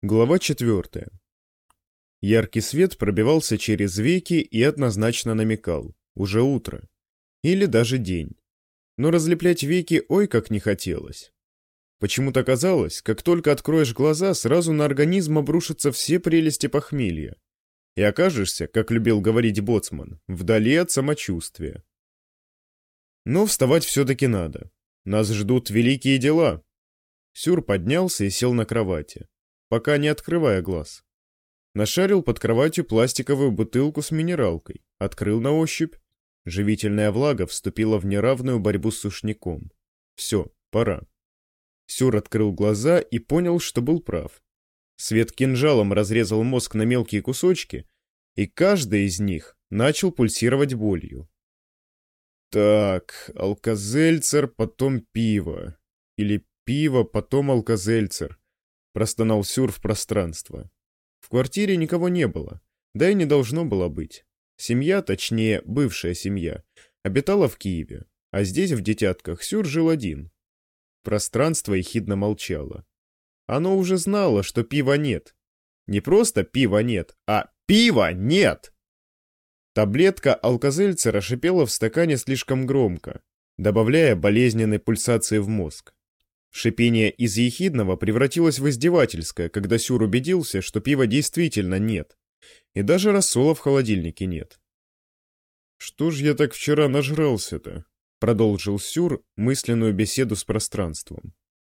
Глава 4. Яркий свет пробивался через веки и однозначно намекал: уже утро. Или даже день. Но разлеплять веки ой как не хотелось. Почему-то казалось, как только откроешь глаза, сразу на организм обрушатся все прелести похмелья. И окажешься, как любил говорить боцман, вдали от самочувствия. Но вставать все-таки надо. Нас ждут великие дела. Сюр поднялся и сел на кровати, пока не открывая глаз. Нашарил под кроватью пластиковую бутылку с минералкой, открыл на ощупь. Живительная влага вступила в неравную борьбу с сушняком. Все, пора. Сюр открыл глаза и понял, что был прав. Свет кинжалом разрезал мозг на мелкие кусочки, и каждый из них начал пульсировать болью. Так, алкозельцер, потом пиво. Или пиво, потом алкозельцер. Простонал Сюр в пространство. В квартире никого не было, да и не должно было быть. Семья, точнее, бывшая семья, обитала в Киеве, а здесь, в Детятках, Сюр жил один. Пространство ехидно молчало. Оно уже знало, что пива нет. Не просто пива нет, а пива нет! Таблетка алкозельцера шипела в стакане слишком громко, добавляя болезненной пульсации в мозг. Шипение из ехидного превратилось в издевательское, когда Сюр убедился, что пива действительно нет. И даже рассола в холодильнике нет. «Что ж я так вчера нажрался-то?» — продолжил Сюр мысленную беседу с пространством.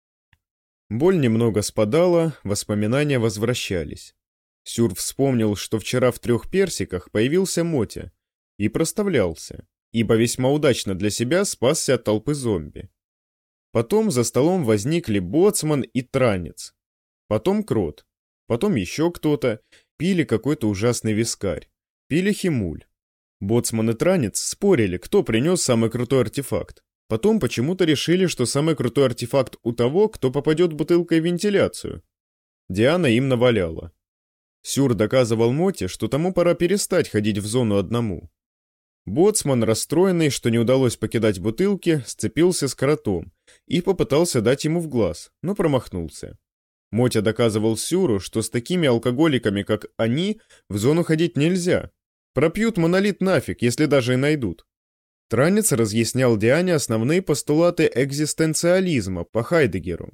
Боль немного спадала, воспоминания возвращались. Сюр вспомнил, что вчера в 3 персиках появился Мотя и проставлялся, ибо весьма удачно для себя спасся от толпы зомби. Потом за столом возникли боцман и транец. Потом крот. Потом еще кто-то. Пили какой-то ужасный вискарь. Пили химуль. Боцман и транец спорили, кто принес самый крутой артефакт. Потом почему-то решили, что самый крутой артефакт у того, кто попадет бутылкой в вентиляцию. Диана им наваляла. Сюр доказывал Моте, что тому пора перестать ходить в зону одному. Боцман, расстроенный, что не удалось покидать бутылки, сцепился с кротом и попытался дать ему в глаз, но промахнулся. Мотя доказывал Сюру, что с такими алкоголиками, как они, в зону ходить нельзя. Пропьют монолит нафиг, если даже и найдут. Транец разъяснял Диане основные постулаты экзистенциализма по Хайдеггеру.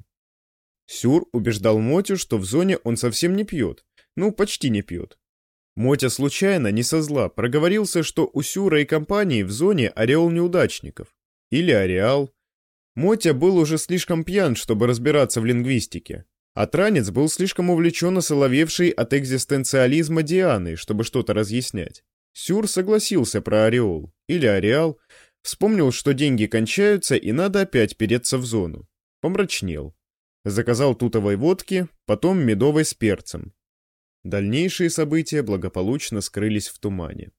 Сюр убеждал Мотю, что в зоне он совсем не пьет, почти не пьет. Мотя случайно, не со зла, проговорился, что у Сюра и компании в зоне ореол неудачников. Или ареал. Мотя был уже слишком пьян, чтобы разбираться в лингвистике. А транец был слишком увлечен осоловевшей от экзистенциализма Дианой, чтобы что-то разъяснять. Сюр согласился про ореол. Или ареал. Вспомнил, что деньги кончаются и надо опять переться в зону. Помрачнел. Заказал тутовой водки, потом медовой с перцем. Дальнейшие события благополучно скрылись в тумане.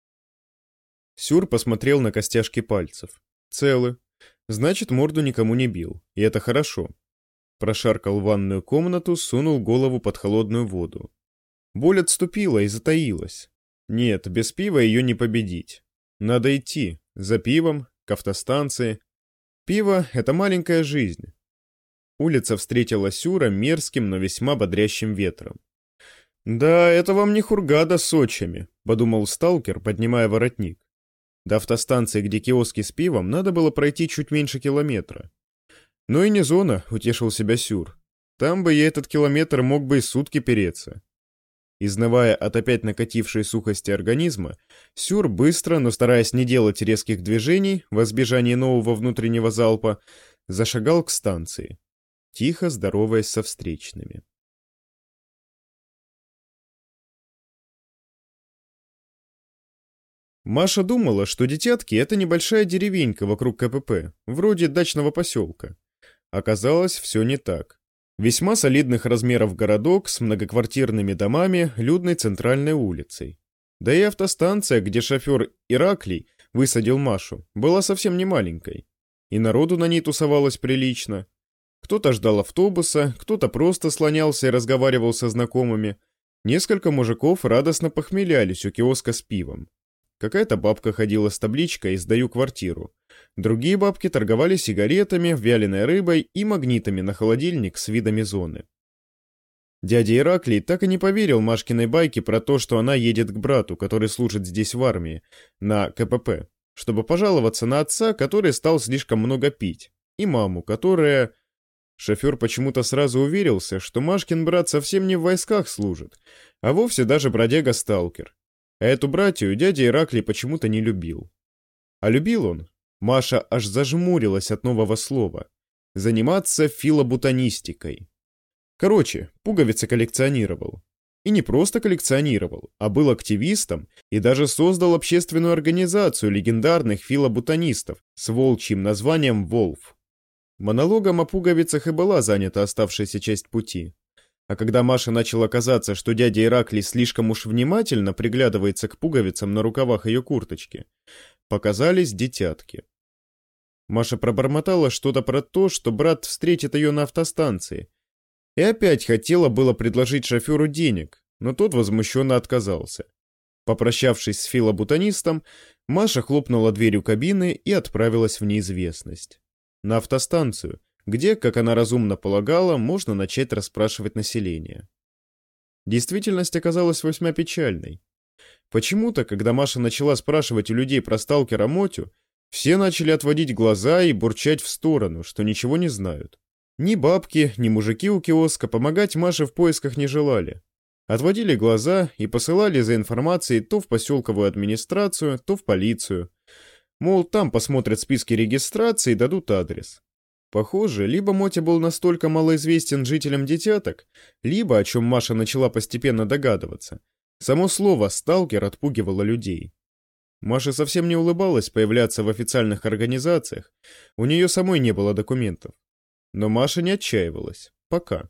Сюр посмотрел на костяшки пальцев. Целы. Значит, морду никому не бил. И это хорошо. Прошаркал в ванную комнату, сунул голову под холодную воду. Боль отступила и затаилась. Нет, без пива ее не победить. Надо идти. За пивом, к автостанции. Пиво — это маленькая жизнь. Улица встретила Сюра мерзким, но весьма бодрящим ветром. «Да, это вам не Хургада с Сочами», — подумал сталкер, поднимая воротник. До автостанции, где киоски с пивом, надо было пройти чуть меньше километра. «Ну и не зона», — утешил себя Сюр. «Там бы я этот километр мог бы и сутки переться». Изнывая от опять накатившей сухости организма, Сюр быстро, но стараясь не делать резких движений, во избежание нового внутреннего залпа, зашагал к станции, тихо здороваясь со встречными. Маша думала, что Детятки — это небольшая деревенька вокруг КПП, вроде дачного поселка. Оказалось, все не так. Весьма солидных размеров городок с многоквартирными домами, людной центральной улицей. Да и автостанция, где шофер Ираклий высадил Машу, была совсем не маленькой. И народу на ней тусовалось прилично. Кто-то ждал автобуса, кто-то просто слонялся и разговаривал со знакомыми. Несколько мужиков радостно похмелялись у киоска с пивом. Какая-то бабка ходила с табличкой «Сдаю квартиру». Другие бабки торговали сигаретами, вяленой рыбой и магнитами на холодильник с видами зоны. Дядя Ираклий так и не поверил Машкиной байке про то, что она едет к брату, который служит здесь в армии, на КПП, чтобы пожаловаться на отца, который стал слишком много пить, и маму, которая... Шофер почему-то сразу уверился, что Машкин брат совсем не в войсках служит, а вовсе даже бродяга-сталкер. А эту братью дядя Ираклий почему-то не любил. А любил он, Маша аж зажмурилась от нового слова, заниматься филоботанистикой. Короче, пуговицы коллекционировал. И не просто коллекционировал, а был активистом и даже создал общественную организацию легендарных филоботанистов с волчьим названием «Волф». Монологом о пуговицах и была занята оставшаяся часть пути. А когда Маше начало казаться, что дядя Ираклий слишком уж внимательно приглядывается к пуговицам на рукавах ее курточки, показались детятки. Маша пробормотала что-то про то, что брат встретит ее на автостанции, и опять хотела было предложить шоферу денег, но тот возмущенно отказался. Попрощавшись с филоботанистом, Маша хлопнула дверью кабины и отправилась в неизвестность. На автостанцию, где, как она разумно полагала, можно начать расспрашивать население. Действительность оказалась весьма печальной. Почему-то, когда Маша начала спрашивать у людей про сталкера Мотю, все начали отводить глаза и бурчать в сторону, что ничего не знают. Ни бабки, ни мужики у киоска помогать Маше в поисках не желали. Отводили глаза и посылали за информацией то в поселковую администрацию, то в полицию. Мол, там посмотрят списки регистрации и дадут адрес. Похоже, либо Мотя был настолько малоизвестен жителям детяток, либо, о чем Маша начала постепенно догадываться, само слово «сталкер» отпугивало людей. Маша совсем не улыбалась появляться в официальных организациях, у нее самой не было документов. Но Маша не отчаивалась. Пока.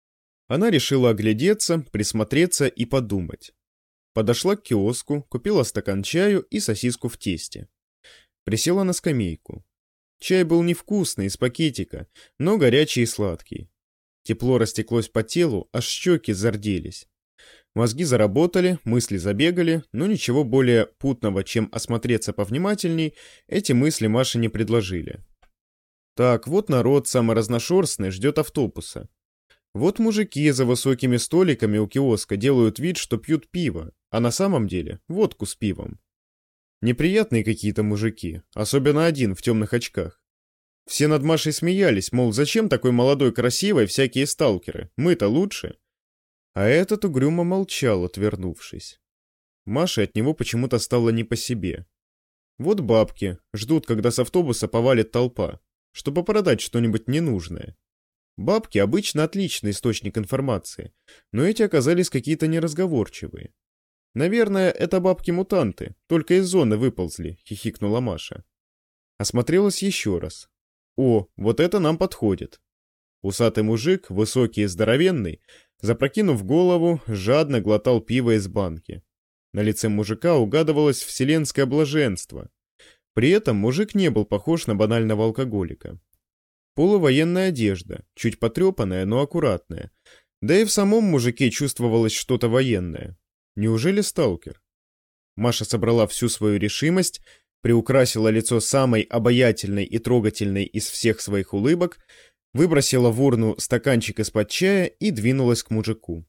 Она решила оглядеться, присмотреться и подумать. Подошла к киоску, купила стакан чаю и сосиску в тесте. Присела на скамейку. Чай был невкусный, из пакетика, но горячий и сладкий. Тепло растеклось по телу, аж щеки зарделись. Мозги заработали, мысли забегали, но ничего более путного, чем осмотреться повнимательней, эти мысли Маше не предложили. Так, вот народ саморазношерстный ждет автобуса. Вот мужики за высокими столиками у киоска делают вид, что пьют пиво, а на самом деле водку с пивом. Неприятные какие-то мужики, особенно один в темных очках. Все над Машей смеялись, мол, зачем такой молодой красивой всякие сталкеры, мы-то лучше. А этот угрюмо молчал, отвернувшись. Маше от него почему-то стало не по себе. Вот бабки ждут, когда с автобуса повалит толпа, чтобы продать что-нибудь ненужное. Бабки обычно отличный источник информации, но эти оказались какие-то неразговорчивые. «Наверное, это бабки-мутанты, только из зоны выползли», — хихикнула Маша. Осмотрелась еще раз. «О, вот это нам подходит». Усатый мужик, высокий и здоровенный, запрокинув голову, жадно глотал пиво из банки. На лице мужика угадывалось вселенское блаженство. При этом мужик не был похож на банального алкоголика. Полувоенная одежда, чуть потрепанная, но аккуратная. Да и в самом мужике чувствовалось что-то военное. Неужели сталкер? Маша собрала всю свою решимость, приукрасила лицо самой обаятельной и трогательной из всех своих улыбок, выбросила в урну стаканчик из-под чая и двинулась к мужику.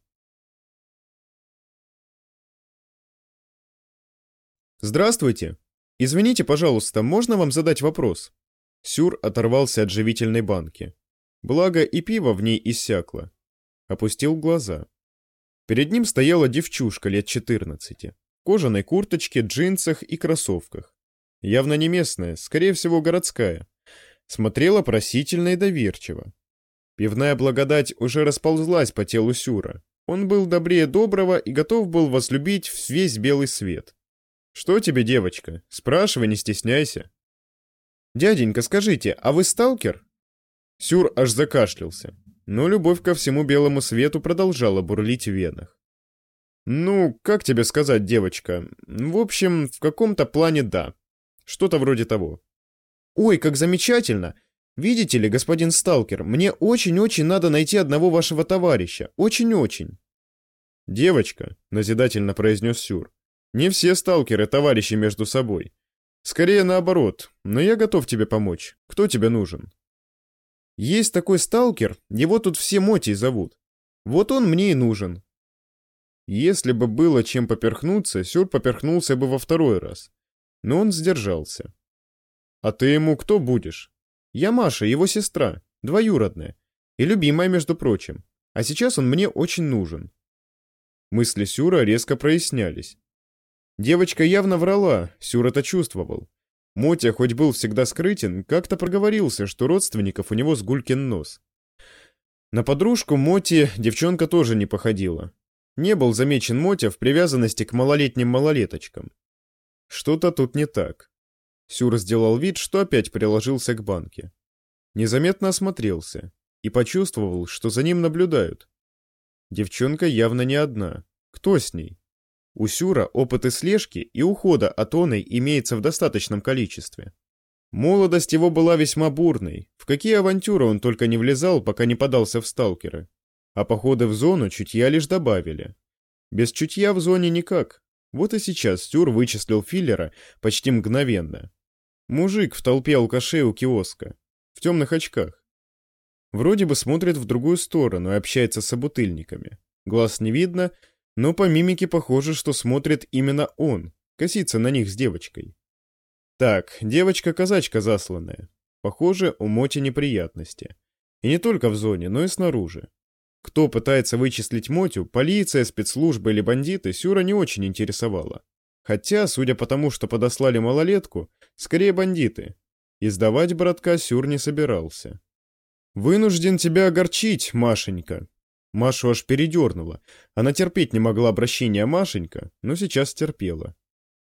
«Здравствуйте! Извините, пожалуйста, можно вам задать вопрос?» Сюр оторвался от живительной банки. Благо и пиво в ней иссякло. Опустил глаза. Перед ним стояла девчушка лет 14, в кожаной курточке, джинсах и кроссовках. Явно не местная, скорее всего городская. Смотрела просительно и доверчиво. Пивная благодать уже расползлась по телу Сюра. Он был добрее доброго и готов был возлюбить весь белый свет. «Что тебе, девочка? Спрашивай, не стесняйся». «Дяденька, скажите, а вы сталкер?» Сюр аж закашлялся, но любовь ко всему белому свету продолжала бурлить в венах. «Ну, как тебе сказать, девочка? В общем, в каком-то плане да. Что-то вроде того». «Ой, как замечательно! Видите ли, господин сталкер, мне очень-очень надо найти одного вашего товарища. Очень-очень». «Девочка», — назидательно произнес Сюр, — «не все сталкеры товарищи между собой. Скорее наоборот, но я готов тебе помочь. Кто тебе нужен?» «Есть такой сталкер, его тут все Мотей зовут. Вот он мне и нужен. Если бы было чем поперхнуться, Сюр поперхнулся бы во второй раз. Но он сдержался. «А ты ему кто будешь?» «Я Маша, его сестра, двоюродная. И любимая, между прочим. А сейчас он мне очень нужен». Мысли Сюра резко прояснялись. Девочка явно врала, Сюр это чувствовал. Мотя, хоть был всегда скрытен, как-то проговорился, что родственников у него сгулькин нос. На подружку Моти девчонка тоже не походила. Не был замечен Мотя в привязанности к малолетним малолеточкам. Что-то тут не так. Сюр сделал вид, что опять приложился к банке. Незаметно осмотрелся и почувствовал, что за ним наблюдают. Девчонка явно не одна. Кто с ней? У Сюра опыт и слежки, и ухода от оной имеется в достаточном количестве. Молодость его была весьма бурной, в какие авантюры он только не влезал, пока не подался в сталкеры. А походы в зону чутья лишь добавили. Без чутья в зоне никак. Вот и сейчас Сюр вычислил филлера почти мгновенно. Мужик в толпе алкашей у киоска, в темных очках. Вроде бы смотрит в другую сторону и общается с собутыльниками. Глаз не видно, но по мимике похоже, что смотрит именно он, косится на них с девочкой. Так, девочка-казачка засланная. Похоже, у Моти неприятности. И не только в зоне, но и снаружи. Кто пытается вычислить Мотю, полиция, спецслужбы или бандиты, Сюра не очень интересовала. Хотя, судя по тому, что подослали малолетку, скорее бандиты. И сдавать братка Сюр не собирался. «Вынужден тебя огорчить, Машенька». Машу аж передернула. Она терпеть не могла обращения Машенька, но сейчас терпела.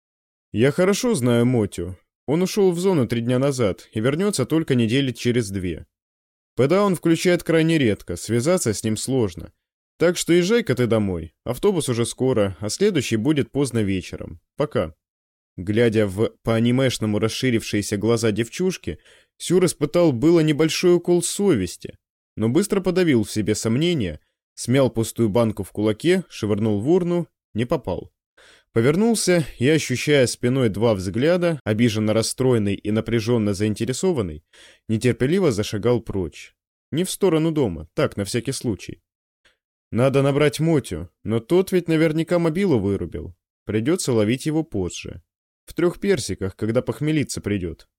«Я хорошо знаю Мотю. Он ушел в зону 3 дня назад и вернется только недели через 2. ПДА он включает крайне редко, связаться с ним сложно. Так что езжай-ка ты домой. Автобус уже скоро, а следующий будет поздно вечером. Пока». Глядя в по-анимешному расширившиеся глаза девчушки, Сюр испытал было небольшой укол совести, но быстро подавил в себе сомнения, смял пустую банку в кулаке, швырнул в урну, не попал. Повернулся и, ощущая спиной 2 взгляда, обиженно расстроенный и напряженно заинтересованный, нетерпеливо зашагал прочь. Не в сторону дома, так, на всякий случай. Надо набрать Мотю, но тот ведь наверняка мобилу вырубил. Придется ловить его позже. В 3 персиках, когда похмелиться придет.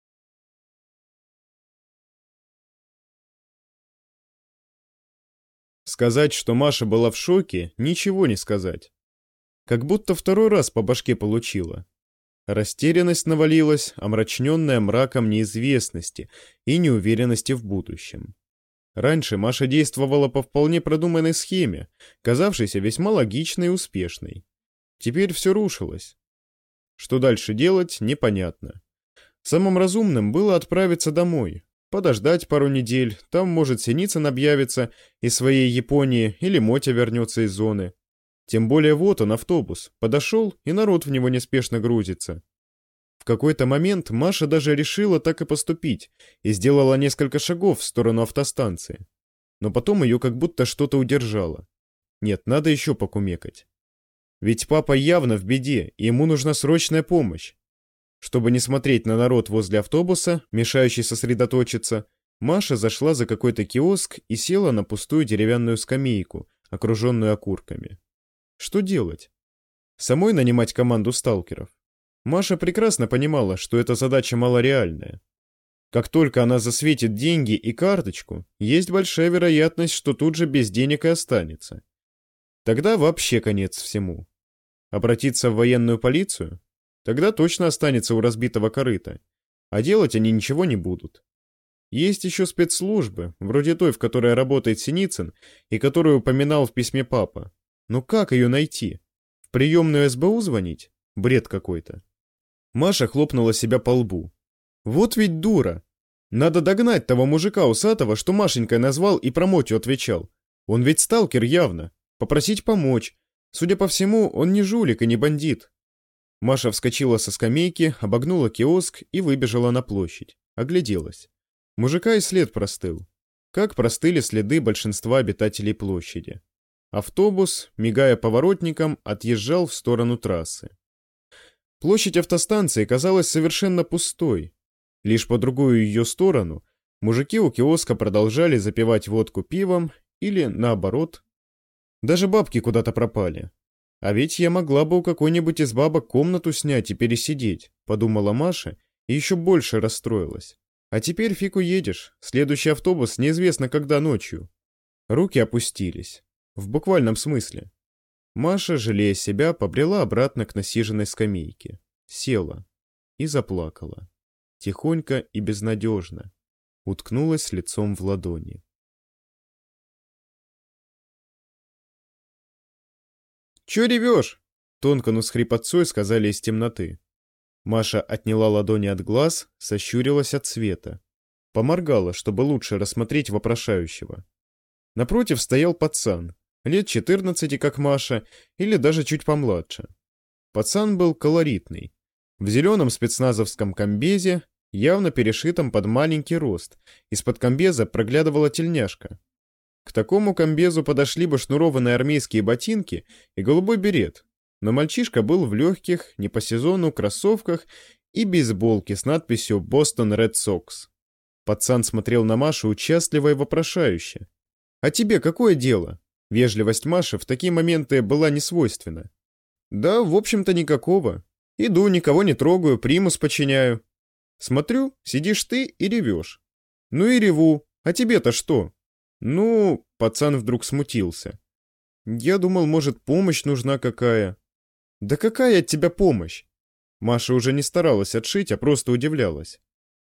Сказать, что Маша была в шоке, ничего не сказать. Как будто второй раз по башке получила. Растерянность навалилась, омраченная мраком неизвестности и неуверенности в будущем. Раньше Маша действовала по вполне продуманной схеме, казавшейся весьма логичной и успешной. Теперь все рушилось. Что дальше делать, непонятно. Самым разумным было отправиться домой, подождать пару недель, там, может, Синицын объявится из своей Японии или Мотя вернется из зоны. Тем более вот он, автобус, подошел, и народ в него неспешно грузится. В какой-то момент Маша даже решила так и поступить и сделала несколько шагов в сторону автостанции. Но потом ее как будто что-то удержало. Нет, надо еще покумекать. Ведь папа явно в беде, и ему нужна срочная помощь. Чтобы не смотреть на народ возле автобуса, мешающий сосредоточиться, Маша зашла за какой-то киоск и села на пустую деревянную скамейку, окруженную окурками. Что делать? Самой нанимать команду сталкеров? Маша прекрасно понимала, что эта задача малореальная. Как только она засветит деньги и карточку, есть большая вероятность, что тут же без денег и останется. Тогда вообще конец всему. Обратиться в военную полицию? Тогда точно останется у разбитого корыта. А делать они ничего не будут. Есть еще спецслужбы, вроде той, в которой работает Синицын, и которую упоминал в письме папа. Но как ее найти? В приемную СБУ звонить? Бред какой-то. Маша хлопнула себя по лбу. Вот ведь дура. Надо догнать того мужика усатого, что Машенькой назвал и про Мотю отвечал. Он ведь сталкер явно. Попросить помочь. Судя по всему, он не жулик и не бандит. Маша вскочила со скамейки, обогнула киоск и выбежала на площадь. Огляделась. Мужика и след простыл. Как простыли следы большинства обитателей площади. Автобус, мигая поворотником, отъезжал в сторону трассы. Площадь автостанции казалась совершенно пустой. Лишь по другую ее сторону мужики у киоска продолжали запивать водку пивом или, наоборот, Даже бабки куда-то пропали. А ведь я могла бы у какой-нибудь из бабок комнату снять и пересидеть, подумала Маша и еще больше расстроилась. А теперь фиг уедешь, следующий автобус неизвестно когда ночью. Руки опустились. В буквальном смысле. Маша, жалея себя, побрела обратно к насиженной скамейке. Села и заплакала. Тихонько и безнадежно. Уткнулась лицом в ладони. «Чё ревёшь?» — тонко, но с хрипотцой сказали из темноты. Маша отняла ладони от глаз, сощурилась от света. Поморгала, чтобы лучше рассмотреть вопрошающего. Напротив стоял пацан, лет 14, как Маша, или даже чуть помладше. Пацан был колоритный. В зеленом спецназовском комбезе, явно перешитом под маленький рост. Из-под комбеза проглядывала тельняшка. К такому комбезу подошли бы шнурованные армейские ботинки и голубой берет, но мальчишка был в легких, не по сезону, кроссовках и бейсболке с надписью «Бостон Ред Сокс». Пацан смотрел на Машу участливо и вопрошающе. «А тебе какое дело?» Вежливость Маши в такие моменты была несвойственна. «Да, в общем-то, никакого. Иду, никого не трогаю, примус подчиняю. Смотрю, сидишь ты и ревешь. Ну и реву, а тебе-то что?» «Ну...» — пацан вдруг смутился. «Я думал, может, помощь нужна какая?» «Да какая от тебя помощь?» Маша уже не старалась отшить, а просто удивлялась.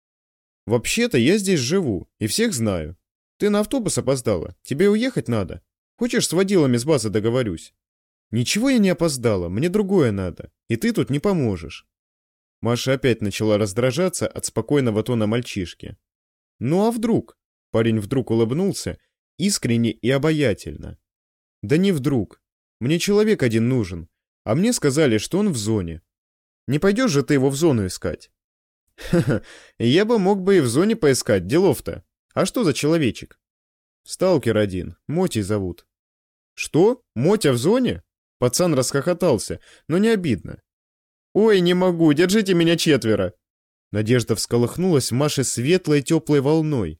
«Вообще-то я здесь живу и всех знаю. Ты на автобус опоздала, тебе уехать надо. Хочешь, с водилами с базы договорюсь?» «Ничего я не опоздала, мне другое надо, и ты тут не поможешь». Маша опять начала раздражаться от спокойного тона мальчишки. «Ну а вдруг?» Парень вдруг улыбнулся, искренне и обаятельно. «Да не вдруг. Мне человек один нужен, а мне сказали, что он в зоне. Не пойдешь же ты его в зону искать?» «Ха-ха, я бы мог бы и в зоне поискать, делов-то. А что за человечек?» «Сталкер один, Мотей зовут». «Что? Мотя в зоне?» Пацан расхохотался, но не обидно. «Ой, не могу, держите меня четверо!» Надежда всколыхнулась в Маше светлой теплой волной.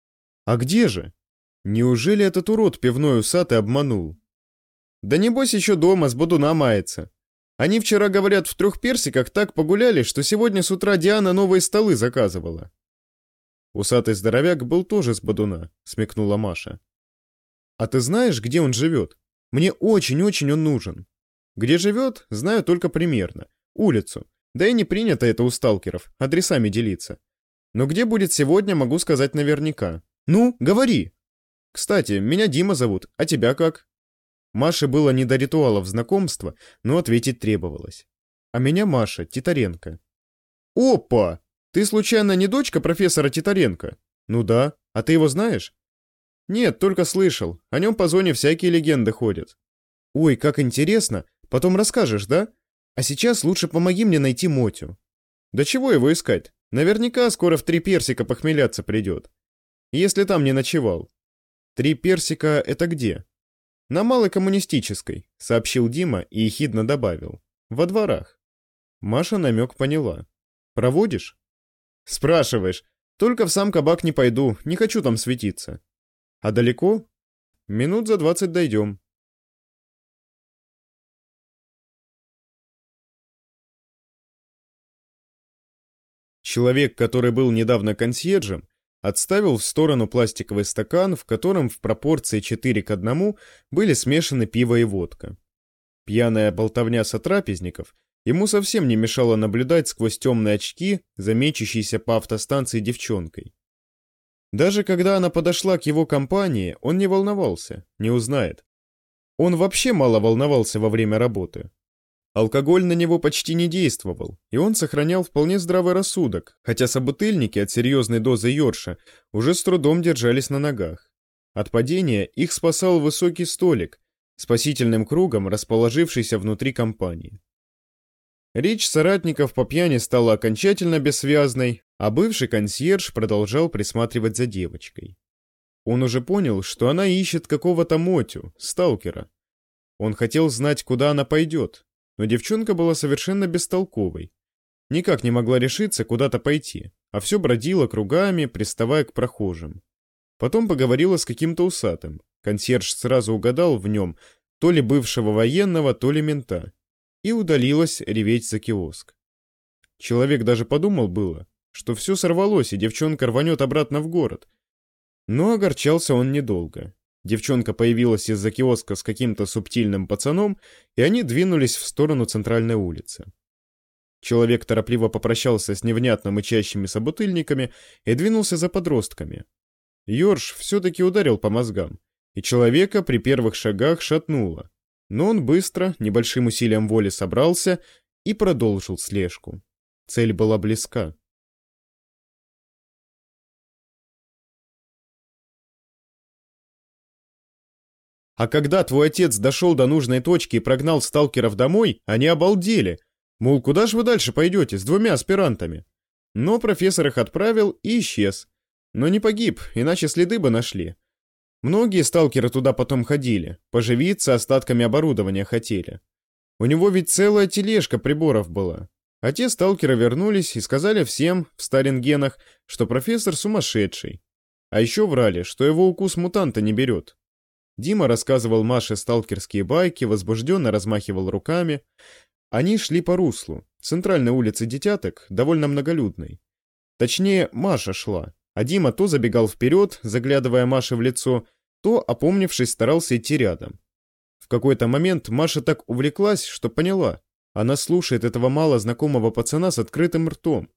«А где же? Неужели этот урод пивной усатый обманул?» «Да небось еще дома с бодуна мается. Они вчера, говорят, в Трех Персиках так погуляли, что сегодня с утра Диана новые столы заказывала». «Усатый здоровяк был тоже с бодуна», — смекнула Маша. «А ты знаешь, где он живет? Мне очень-очень он нужен. Где живет, знаю только примерно. Улицу. Да и не принято это у сталкеров, адресами делиться. Но где будет сегодня, могу сказать наверняка. Ну, говори. Кстати, меня Дима зовут, а тебя как?» Маше было не до ритуалов знакомства, но ответить требовалось. «А меня Маша, Титаренко». «Опа! Ты случайно не дочка профессора Титаренко?» «Ну да. А ты его знаешь?» «Нет, только слышал. О нем по зоне всякие легенды ходят». «Ой, как интересно. Потом расскажешь, да? А сейчас лучше помоги мне найти Мотю». «Да чего его искать? Наверняка скоро в Три Персика похмеляться придет. Если там не ночевал». «Три Персика — это где?» «На Малой Коммунистической», — сообщил Дима и ехидно добавил. «Во дворах». Маша намек поняла. «Проводишь?» «Спрашиваешь. Только в сам кабак не пойду, не хочу там светиться». «А далеко?» «Минут за 20 дойдем». Человек, который был недавно консьержем, отставил в сторону пластиковый стакан, в котором в пропорции 4:1 были смешаны пиво и водка. Пьяная болтовня сотрапезников ему совсем не мешала наблюдать сквозь темные очки за мечущейся по автостанции девчонкой. Даже когда она подошла к его компании, он не волновался, не узнает. Он вообще мало волновался во время работы. Алкоголь на него почти не действовал, и он сохранял вполне здравый рассудок, хотя собутыльники от серьезной дозы йорша уже с трудом держались на ногах. От падения их спасал высокий столик, спасительным кругом расположившийся внутри компании. Речь соратников по пьяни стала окончательно бессвязной, а бывший консьерж продолжал присматривать за девочкой. Он уже понял, что она ищет какого-то Мотю, сталкера. Он хотел знать, куда она пойдет, но девчонка была совершенно бестолковой. Никак не могла решиться куда-то пойти, а все бродила кругами, приставая к прохожим. Потом поговорила с каким-то усатым. Консьерж сразу угадал в нем то ли бывшего военного, то ли мента, и удалилась реветь за киоск. Человек даже подумал было, что все сорвалось, и девчонка рванет обратно в город. Но огорчался он недолго. Девчонка появилась из-за киоска с каким-то субтильным пацаном, и они двинулись в сторону центральной улицы. Человек торопливо попрощался с невнятно мычащими собутыльниками и двинулся за подростками. Ёрш все-таки ударил по мозгам, и человека при первых шагах шатнуло. Но он быстро, небольшим усилием воли собрался и продолжил слежку. Цель была близка. А когда твой отец дошел до нужной точки и прогнал сталкеров домой, они обалдели. Мол, куда же вы дальше пойдете с двумя аспирантами? Но профессор их отправил и исчез. Но не погиб, иначе следы бы нашли. Многие сталкеры туда потом ходили, поживиться остатками оборудования хотели. У него ведь целая тележка приборов была. А те сталкеры вернулись и сказали всем в Старингенах, что профессор сумасшедший. А еще врали, что его укус мутанта не берет. Дима рассказывал Маше сталкерские байки, возбужденно размахивал руками. Они шли по руслу. Центральной улицы Детяток довольно многолюдной. Точнее, Маша шла, а Дима то забегал вперед, заглядывая Маше в лицо, то, опомнившись, старался идти рядом. В какой-то момент Маша так увлеклась, что поняла, она слушает этого мало знакомого пацана с открытым ртом.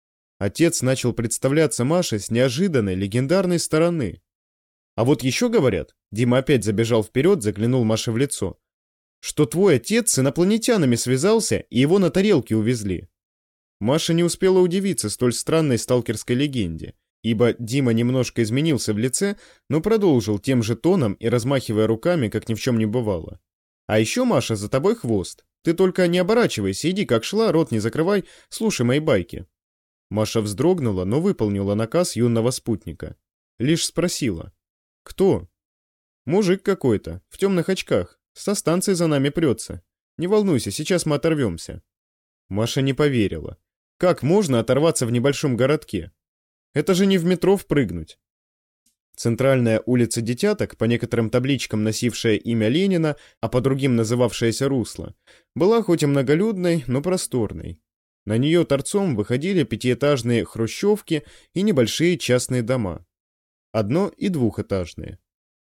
Отец начал представляться Маше с неожиданной, легендарной стороны. А вот еще говорят, Дима опять забежал вперед, заглянул Маше в лицо, что твой отец с инопланетянами связался и его на тарелке увезли. Маша не успела удивиться столь странной сталкерской легенде, ибо Дима немножко изменился в лице, но продолжил тем же тоном и размахивая руками, как ни в чем не бывало. А еще, Маша, за тобой хвост. Ты только не оборачивайся, иди как шла, рот не закрывай, слушай мои байки. Маша вздрогнула, но выполнила наказ юного спутника. Лишь спросила. Кто? Мужик какой-то, в темных очках, со станции за нами прется. Не волнуйся, сейчас мы оторвемся. Маша не поверила. Как можно оторваться в небольшом городке? Это же не в метро впрыгнуть. Центральная улица Детяток, по некоторым табличкам носившая имя Ленина, а по другим называвшаяся Русло, была хоть и многолюдной, но просторной. На нее торцом выходили пятиэтажные хрущевки и небольшие частные дома. Одно- и двухэтажные.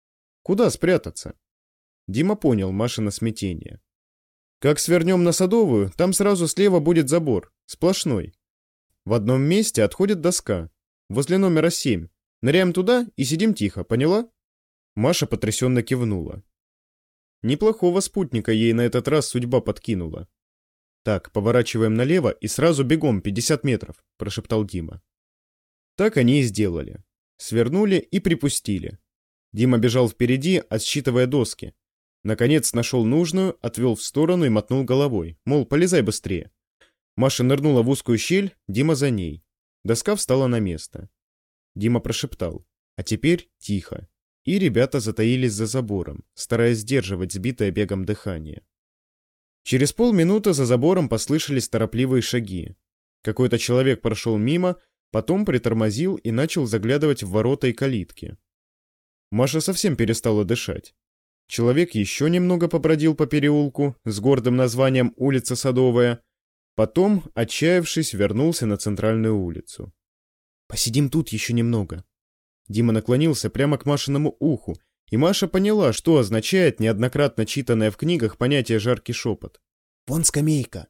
Куда спрятаться? Дима понял Машино смятение. Как свернем на Садовую, там сразу слева будет забор, сплошной. В одном месте отходит доска, возле номера 7. Ныряем туда и сидим тихо, поняла? Маша потрясенно кивнула. Неплохого спутника ей на этот раз судьба подкинула. Так, поворачиваем налево и сразу бегом 50 метров, прошептал Дима. Так они и сделали. Свернули и припустили. Дима бежал впереди, отсчитывая доски. Наконец нашел нужную, отвел в сторону и мотнул головой, мол, полезай быстрее. Маша нырнула в узкую щель, Дима за ней. Доска встала на место. Дима прошептал, а теперь тихо. И ребята затаились за забором, стараясь сдерживать сбитое бегом дыхание. Через полминуты за забором послышались торопливые шаги. Какой-то человек прошел мимо, потом притормозил и начал заглядывать в ворота и калитки. Маша совсем перестала дышать. Человек еще немного побродил по переулку с гордым названием «Улица Садовая», потом, отчаявшись, вернулся на центральную улицу. «Посидим тут еще немного». Дима наклонился прямо к Машиному уху, и Маша поняла, что означает неоднократно читанное в книгах понятие «жаркий шепот». «Вон скамейка».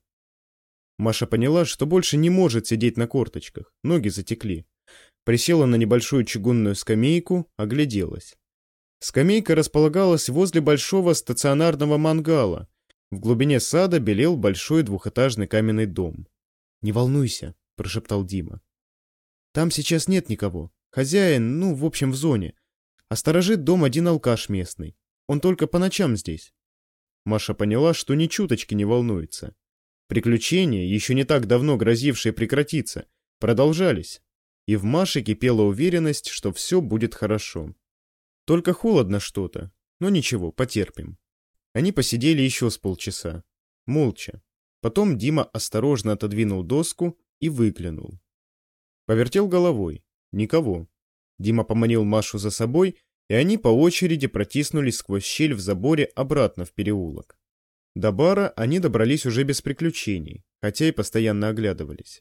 Маша поняла, что больше не может сидеть на корточках, ноги затекли. Присела на небольшую чугунную скамейку, огляделась. Скамейка располагалась возле большого стационарного мангала. В глубине сада белел большой двухэтажный каменный дом. «Не волнуйся», — прошептал Дима. «Там сейчас нет никого. Хозяин, в общем, в зоне. А сторожит дом один алкаш местный. Он только по ночам здесь». Маша поняла, что ни чуточки не волнуется. Приключения, еще не так давно грозившие прекратиться, продолжались. И в Маше кипела уверенность, что все будет хорошо. Только холодно что-то, но ничего, потерпим. Они посидели еще с полчаса. Молча. Потом Дима осторожно отодвинул доску и выглянул. Повертел головой. Никого. Дима поманил Машу за собой и они по очереди протиснулись сквозь щель в заборе обратно в переулок. До бара они добрались уже без приключений, хотя и постоянно оглядывались.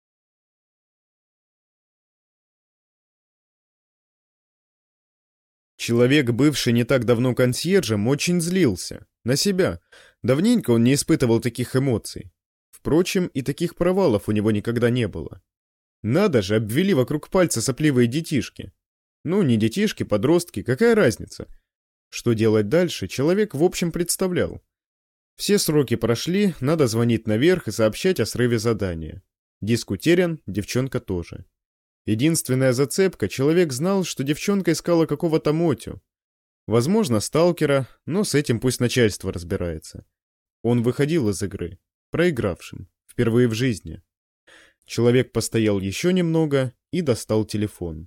Человек, бывший не так давно консьержем, очень злился. На себя. Давненько он не испытывал таких эмоций. Впрочем, и таких провалов у него никогда не было. Надо же, обвели вокруг пальца сопливые детишки. Ну, не детишки, подростки, какая разница? Что делать дальше, человек в общем представлял. Все сроки прошли, надо звонить наверх и сообщать о срыве задания. Диск утерян, девчонка тоже. Единственная зацепка, человек знал, что девчонка искала какого-то Мотю. Возможно, сталкера, но с этим пусть начальство разбирается. Он выходил из игры, проигравшим, впервые в жизни. Человек постоял еще немного и достал телефон.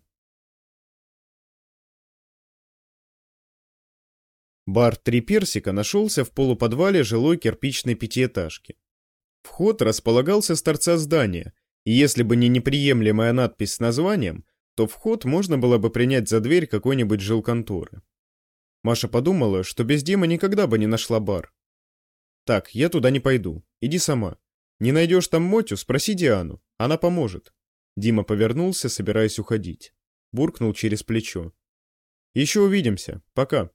Бар «Три персика» нашелся в полуподвале жилой кирпичной пятиэтажки. Вход располагался с торца здания, и если бы не неприемлемая надпись с названием, то вход можно было бы принять за дверь какой-нибудь жилконторы. Маша подумала, что без Димы никогда бы не нашла бар. «Так, я туда не пойду. Иди сама. Не найдешь там Мотю, спроси Диану. Она поможет». Дима повернулся, собираясь уходить. Буркнул через плечо. «Еще увидимся. Пока».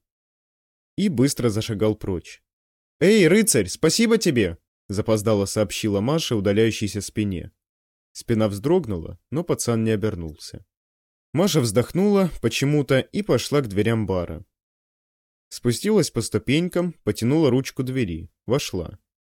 И быстро зашагал прочь. «Эй, рыцарь, спасибо тебе!» Запоздало сообщила Маша удаляющейся спине. Спина вздрогнула, но пацан не обернулся. Маша вздохнула почему-то и пошла к дверям бара. Спустилась по ступенькам, потянула ручку двери, вошла.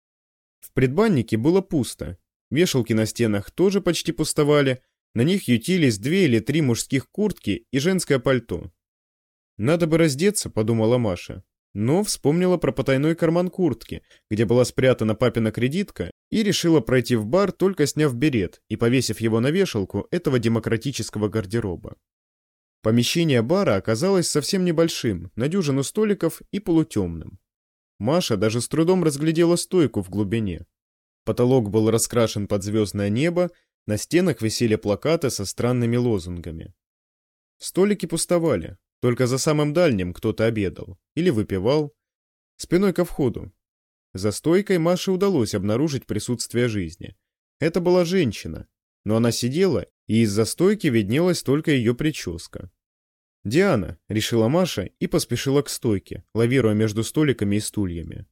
В предбаннике было пусто. Вешалки на стенах тоже почти пустовали, на них ютились 2 или 3 мужских куртки и женское пальто. «Надо бы раздеться», — подумала Маша, но вспомнила про потайной карман куртки, где была спрятана папина кредитка, и решила пройти в бар, только сняв берет и повесив его на вешалку этого демократического гардероба. Помещение бара оказалось совсем небольшим, на дюжину столиков и полутемным. Маша даже с трудом разглядела стойку в глубине. Потолок был раскрашен под звездное небо, на стенах висели плакаты со странными лозунгами. Столики пустовали, только за самым дальним кто-то обедал или выпивал, спиной ко входу. За стойкой Маше удалось обнаружить присутствие жизни. Это была женщина, но она сидела, и из-за стойки виднелась только ее прическа. «Диана», — решила Маша и поспешила к стойке, лавируя между столиками и стульями.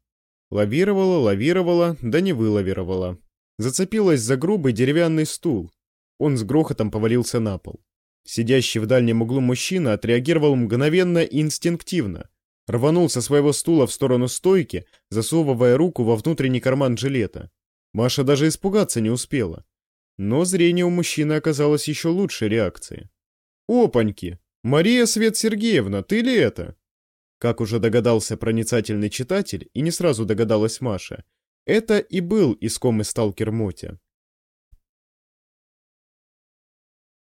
Лавировала, да не вылавировала. Зацепилась за грубый деревянный стул. Он с грохотом повалился на пол. Сидящий в дальнем углу мужчина отреагировал мгновенно и инстинктивно. Рванул со своего стула в сторону стойки, засовывая руку во внутренний карман жилета. Маша даже испугаться не успела. Но зрение у мужчины оказалось еще лучшей реакцией. «Опаньки! Мария Свет Сергеевна, ты ли это?» Как уже догадался проницательный читатель, и не сразу догадалась Маша, это и был искомый сталкер Мотя.